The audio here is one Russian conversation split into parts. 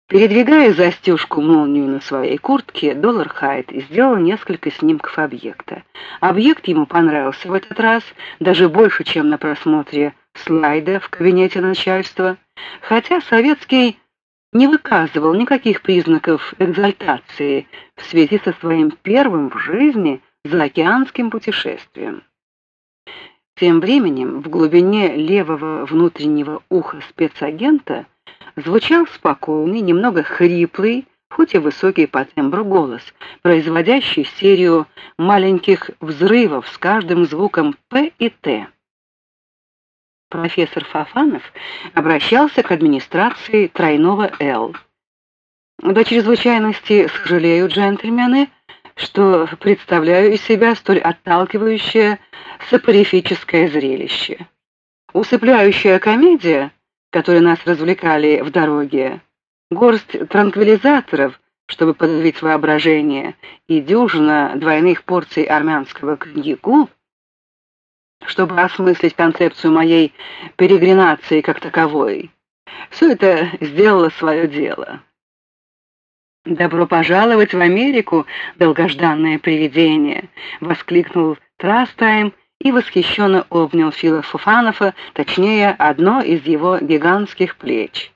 Передвигая застежку-молнию на своей куртке, Доллар-Хайт сделал несколько снимков объекта. Объект ему понравился в этот раз даже больше, чем на просмотре слайда в кабинете начальства, хотя Советский не выказывал никаких признаков экзальтации в связи со своим первым в жизни заокеанским путешествием. Тем временем в глубине левого внутреннего уха спецагента звучал спокойный, немного хриплый, хоть и высокий по тембру голос, производящий серию маленьких взрывов с каждым звуком «П» и «Т». Профессор Фофанов обращался к администрации тройного «Л». До чрезвычайности сожалею, джентльмены, что представляю из себя столь отталкивающее сопорифическое зрелище. Усыпляющая комедия, которые нас развлекали в дороге, горсть транквилизаторов, чтобы подавить воображение, и дюжина двойных порций армянского коньяку, чтобы осмыслить концепцию моей перегринации как таковой. Все это сделало свое дело. «Добро пожаловать в Америку, долгожданное привидение!» — воскликнул Трастайм и восхищенно обнял Фила Фофанова, точнее, одно из его гигантских плеч.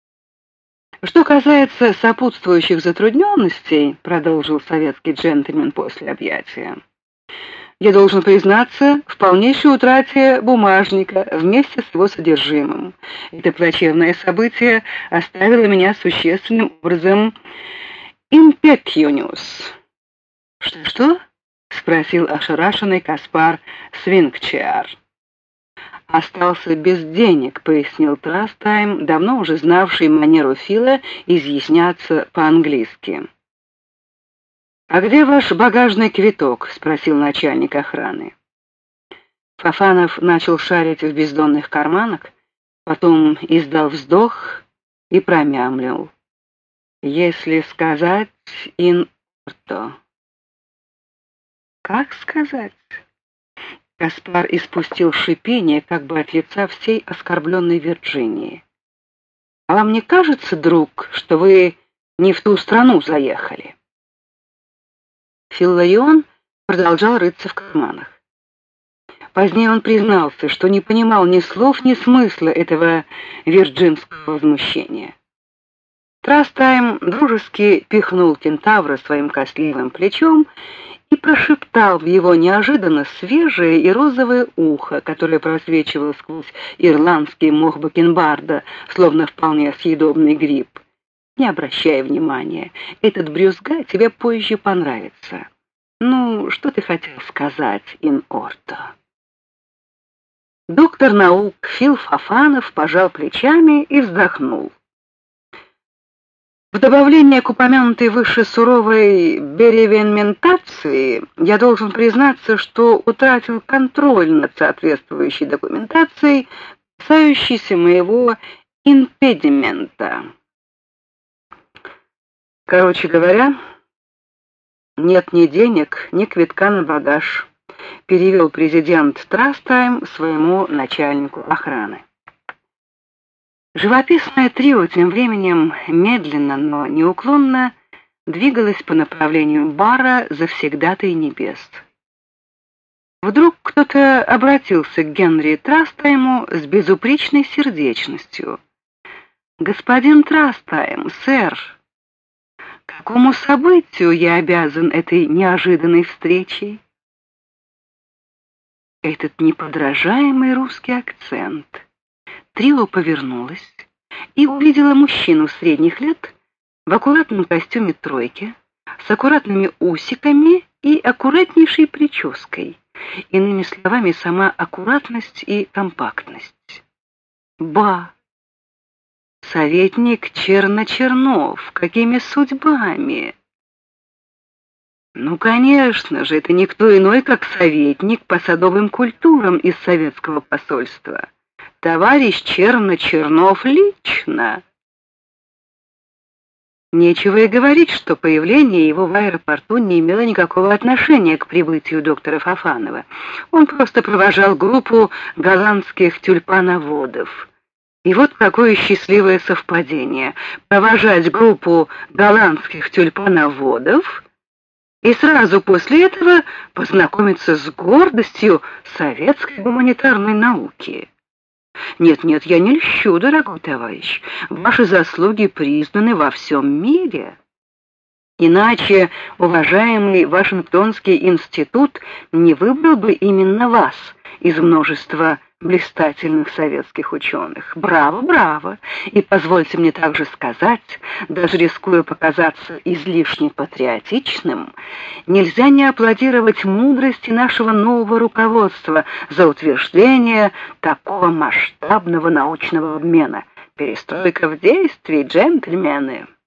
«Что касается сопутствующих затрудненностей, — продолжил советский джентльмен после объятия, — я должен признаться в полнейшей утрате бумажника вместе с его содержимым. Это плачевное событие оставило меня существенным образом impecunious». «Что-что?» — спросил ошарашенный Каспар Свингчиар. «Остался без денег», — пояснил Трастайм, давно уже знавший манеру Фила изъясняться по-английски. «А где ваш багажный квиток?» — спросил начальник охраны. Фофанов начал шарить в бездонных карманах, потом издал вздох и промямлил: «Если сказать in orto». «Как сказать?» Каспар испустил шипение, как бы от лица всей оскорбленной Вирджинии. «А вам не кажется, друг, что вы не в ту страну заехали?» Филларион продолжал рыться в карманах. Позднее он признался, что не понимал ни слов, ни смысла этого вирджинского возмущения. Трастайм дружески пихнул кентавра своим костливым плечом и прошептал в его неожиданно свежее и розовое ухо, которое просвечивало сквозь ирландский мох бакенбарда, словно вполне съедобный гриб: «Не обращай внимания, этот брюзга тебе позже понравится. Ну, что ты хотел сказать, in orto?» Доктор наук Фил Фофанов пожал плечами и вздохнул. В добавление к упомянутой выше суровой беревенментации я должен признаться, что утратил контроль над соответствующей документацией, касающейся моего импедимента. Короче говоря, нет ни денег, ни квитка на багаж, перевел президент Трастайм своему начальнику охраны. Живописное трио тем временем медленно, но неуклонно двигалось по направлению бара «Завсегдатай небес». Вдруг кто-то обратился к Генри Трастайму с безупречной сердечностью. «Господин Трастайм, сэр, какому событию я обязан этой неожиданной встречей?» Этот неподражаемый русский акцент. Трио повернулось и увидела мужчину средних лет в аккуратном костюме тройки, с аккуратными усиками и аккуратнейшей прической. Иными словами, сама аккуратность и компактность. Ба! Советник Черночернов, какими судьбами? Ну, конечно же, это никто иной, как советник по садовым культурам из советского посольства. Товарищ Черночернов лично. Нечего и говорить, что появление его в аэропорту не имело никакого отношения к прибытию доктора Фофанова. Он просто провожал группу голландских тюльпановодов. И вот какое счастливое совпадение — провожать группу голландских тюльпановодов и сразу после этого познакомиться с гордостью советской гуманитарной науки. Нет, я не льщу, дорогой товарищ, ваши заслуги признаны во всем мире. Иначе уважаемый Вашингтонский институт не выбрал бы именно вас из множества блистательных советских ученых. Браво, браво! И позвольте мне также сказать, даже рискуя показаться излишне патриотичным, нельзя не аплодировать мудрости нашего нового руководства за утверждение такого масштабного научного обмена. Перестройка в действии, джентльмены!